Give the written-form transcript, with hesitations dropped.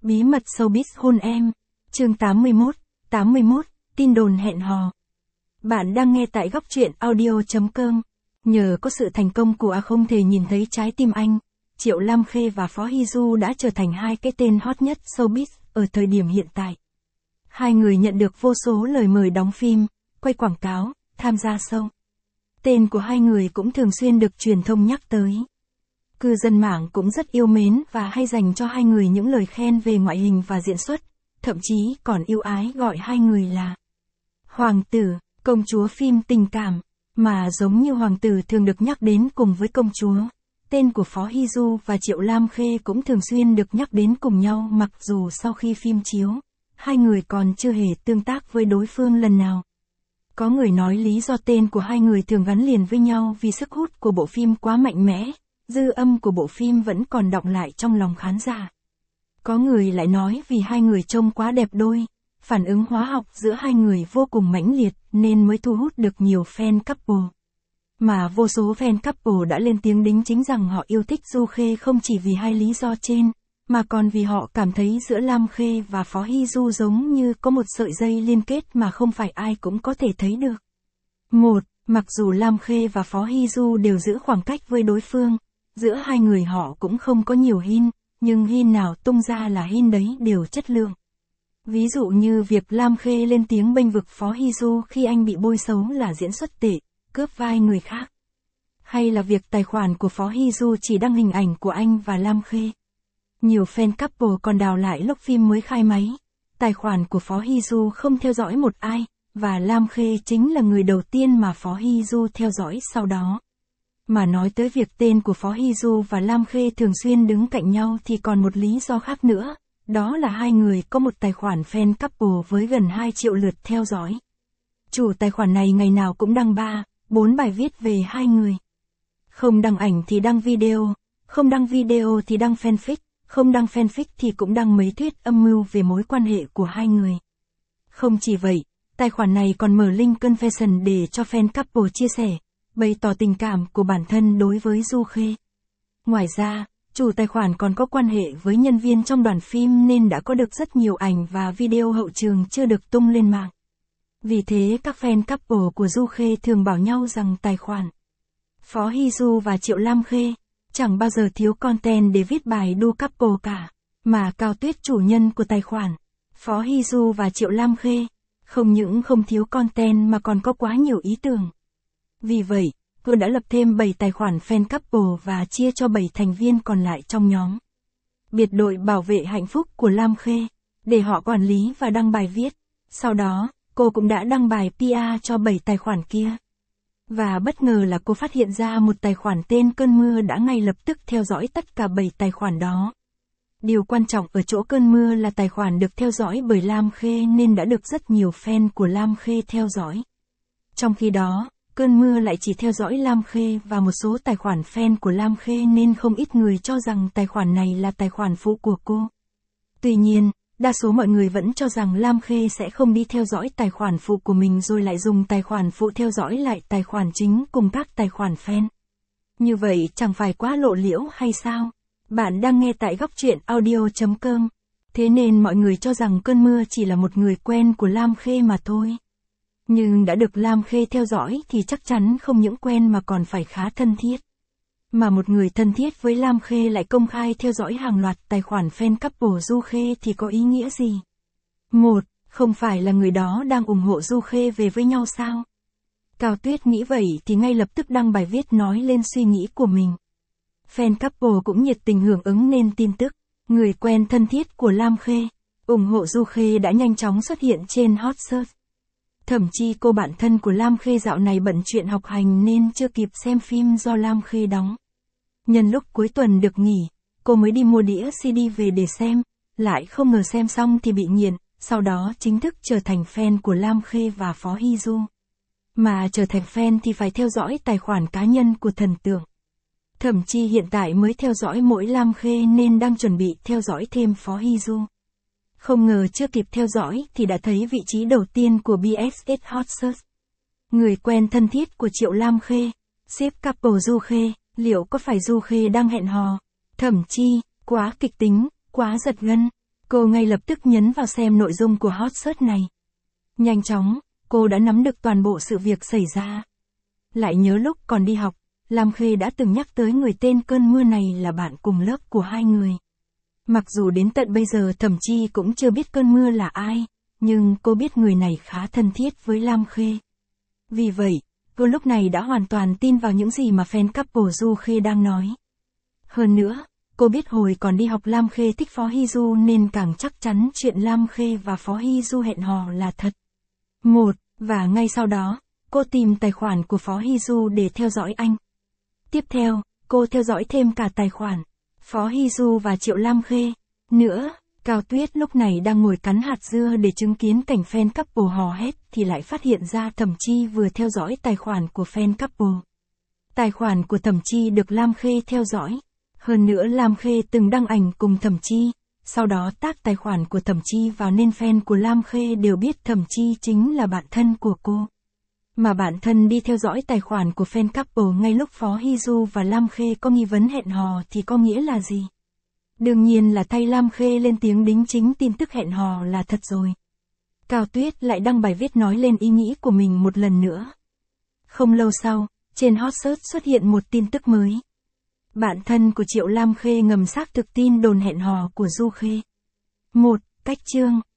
Bí mật showbiz hôn em. Chương 81, tin đồn hẹn hò. Bạn đang nghe tại góc truyện audio.com. Nhờ có sự thành công của không thể nhìn thấy trái tim anh, Triệu Lam Khê và Phó Hy Du đã trở thành hai cái tên hot nhất showbiz ở thời điểm hiện tại. Hai người nhận được vô số lời mời đóng phim, quay quảng cáo, tham gia show. Tên của hai người cũng thường xuyên được truyền thông nhắc tới. Cư dân mạng cũng rất yêu mến và hay dành cho hai người những lời khen về ngoại hình và diễn xuất, thậm chí còn yêu ái gọi hai người là hoàng tử, công chúa phim tình cảm, mà giống như hoàng tử thường được nhắc đến cùng với công chúa. Tên của Phó Hy Du và Triệu Lam Khê cũng thường xuyên được nhắc đến cùng nhau, mặc dù sau khi phim chiếu, hai người còn chưa hề tương tác với đối phương lần nào. Có người nói lý do tên của hai người thường gắn liền với nhau vì sức hút của bộ phim quá mạnh mẽ, dư âm của bộ phim vẫn còn đọng lại trong lòng khán giả. Có người lại nói vì hai người trông quá đẹp đôi, phản ứng hóa học giữa hai người vô cùng mãnh liệt nên mới thu hút được nhiều fan couple. Mà vô số fan couple đã lên tiếng đính chính rằng họ yêu thích Du Khê không chỉ vì hai lý do trên, mà còn vì họ cảm thấy giữa Lam Khê và Phó Hy Du giống như có một sợi dây liên kết mà không phải ai cũng có thể thấy được. Mặc dù Lam Khê và Phó Hy Du đều giữ khoảng cách với đối phương, giữa hai người họ cũng không có nhiều hint, nhưng hint nào tung ra là hint đấy đều chất lượng. Ví dụ như việc Lam Khê lên tiếng bênh vực Phó Hy Du khi anh bị bôi xấu là diễn xuất tệ, cướp vai người khác. Hay là việc tài khoản của Phó Hy Du chỉ đăng hình ảnh của anh và Lam Khê. Nhiều fan couple còn đào lại lúc phim mới khai máy. Tài khoản của Phó Hy Du không theo dõi một ai, và Lam Khê chính là người đầu tiên mà Phó Hy Du theo dõi sau đó. Mà nói tới việc tên của Phó Hy Du và Lam Khê thường xuyên đứng cạnh nhau thì còn một lý do khác nữa, đó là hai người có một tài khoản fan couple với gần 2 triệu lượt theo dõi. Chủ tài khoản này ngày nào cũng đăng 3-4 bài viết về hai người. Không đăng ảnh thì đăng video, không đăng video thì đăng fanfic, không đăng fanfic thì cũng đăng mấy thuyết âm mưu về mối quan hệ của hai người. Không chỉ vậy, tài khoản này còn mở link confession để cho fan couple chia sẻ, bày tỏ tình cảm của bản thân đối với Du Khê. Ngoài ra, chủ tài khoản còn có quan hệ với nhân viên trong đoàn phim nên đã có được rất nhiều ảnh và video hậu trường chưa được tung lên mạng. Vì thế các fan couple của Du Khê thường bảo nhau rằng tài khoản Phó Hy Du và Triệu Lam Khê chẳng bao giờ thiếu content để viết bài đu couple cả, mà Cao Tuyết chủ nhân của tài khoản Phó Hy Du và Triệu Lam Khê không những không thiếu content mà còn có quá nhiều ý tưởng. Vì vậy, cô đã lập thêm 7 tài khoản fan couple và chia cho 7 thành viên còn lại trong nhóm biệt đội bảo vệ hạnh phúc của Lam Khê, để họ quản lý và đăng bài viết. Sau đó, cô cũng đã đăng bài PR cho 7 tài khoản kia. Và bất ngờ là cô phát hiện ra một tài khoản tên Cơn Mưa đã ngay lập tức theo dõi tất cả 7 tài khoản đó. Điều quan trọng ở chỗ Cơn Mưa là tài khoản được theo dõi bởi Lam Khê nên đã được rất nhiều fan của Lam Khê theo dõi. Trong khi đó, Cơn Mưa lại chỉ theo dõi Lam Khê và một số tài khoản fan của Lam Khê nên không ít người cho rằng tài khoản này là tài khoản phụ của cô. Tuy nhiên, đa số mọi người vẫn cho rằng Lam Khê sẽ không đi theo dõi tài khoản phụ của mình rồi lại dùng tài khoản phụ theo dõi lại tài khoản chính cùng các tài khoản fan. Như vậy chẳng phải quá lộ liễu hay sao? Bạn đang nghe tại góc truyện audio.com. Thế nên mọi người cho rằng Cơn Mưa chỉ là một người quen của Lam Khê mà thôi. Nhưng đã được Lam Khê theo dõi thì chắc chắn không những quen mà còn phải khá thân thiết. Mà một người thân thiết với Lam Khê lại công khai theo dõi hàng loạt tài khoản fan couple Du Khê thì có ý nghĩa gì? Không phải là người đó đang ủng hộ Du Khê về với nhau sao? Cao Tuyết nghĩ vậy thì ngay lập tức đăng bài viết nói lên suy nghĩ của mình. Fan couple cũng nhiệt tình hưởng ứng nên tin tức, người quen thân thiết của Lam Khê, ủng hộ Du Khê đã nhanh chóng xuất hiện trên hot search. Thậm chí cô bạn thân của Lam Khê dạo này bận chuyện học hành nên chưa kịp xem phim do Lam Khê đóng. Nhân lúc cuối tuần được nghỉ, cô mới đi mua đĩa CD về để xem, lại không ngờ xem xong thì bị nghiện, sau đó chính thức trở thành fan của Lam Khê và Phó Hy Du. Mà trở thành fan thì phải theo dõi tài khoản cá nhân của thần tượng. Thậm chí hiện tại mới theo dõi mỗi Lam Khê nên đang chuẩn bị theo dõi thêm Phó Hy Du. Không ngờ chưa kịp theo dõi thì đã thấy vị trí đầu tiên của BSS Hot Search. Người quen thân thiết của Triệu Lam Khê, ship couple Du Khê, liệu có phải Du Khê đang hẹn hò? Thậm chí, quá kịch tính, quá giật gân. Cô ngay lập tức nhấn vào xem nội dung của hot search này. Nhanh chóng, cô đã nắm được toàn bộ sự việc xảy ra. Lại nhớ lúc còn đi học, Lam Khê đã từng nhắc tới người tên Cơn Mưa này là bạn cùng lớp của hai người. Mặc dù đến tận bây giờ Thẩm Chi cũng chưa biết Cơn Mưa là ai, nhưng cô biết người này khá thân thiết với Lam Khê. Vì vậy, cô lúc này đã hoàn toàn tin vào những gì mà fan couple Du Khê đang nói. Hơn nữa, cô biết hồi còn đi học Lam Khê thích Phó Hy Du nên càng chắc chắn chuyện Lam Khê và Phó Hy Du hẹn hò là thật. Và ngay sau đó, cô tìm tài khoản của Phó Hy Du để theo dõi anh. Tiếp theo, cô theo dõi thêm cả tài khoản Phó Hy Du và Triệu Lam Khê. Nữa, Cao Tuyết lúc này đang ngồi cắn hạt dưa để chứng kiến cảnh fan couple hò hét thì lại phát hiện ra Thẩm Chi vừa theo dõi tài khoản của fan couple. Tài khoản của Thẩm Chi được Lam Khê theo dõi. Hơn nữa Lam Khê từng đăng ảnh cùng Thẩm Chi, sau đó tag tài khoản của Thẩm Chi vào nên fan của Lam Khê đều biết Thẩm Chi chính là bạn thân của cô. Mà bạn thân đi theo dõi tài khoản của fan couple ngay lúc Phó Hy Du và Lam Khê có nghi vấn hẹn hò thì có nghĩa là gì? Đương nhiên là thay Lam Khê lên tiếng đính chính tin tức hẹn hò là thật rồi. Cao Tuyết lại đăng bài viết nói lên ý nghĩ của mình một lần nữa. Không lâu sau, trên hot search xuất hiện một tin tức mới. Bạn thân của Triệu Lam Khê ngầm xác thực tin đồn hẹn hò của Du Khê. Cách chương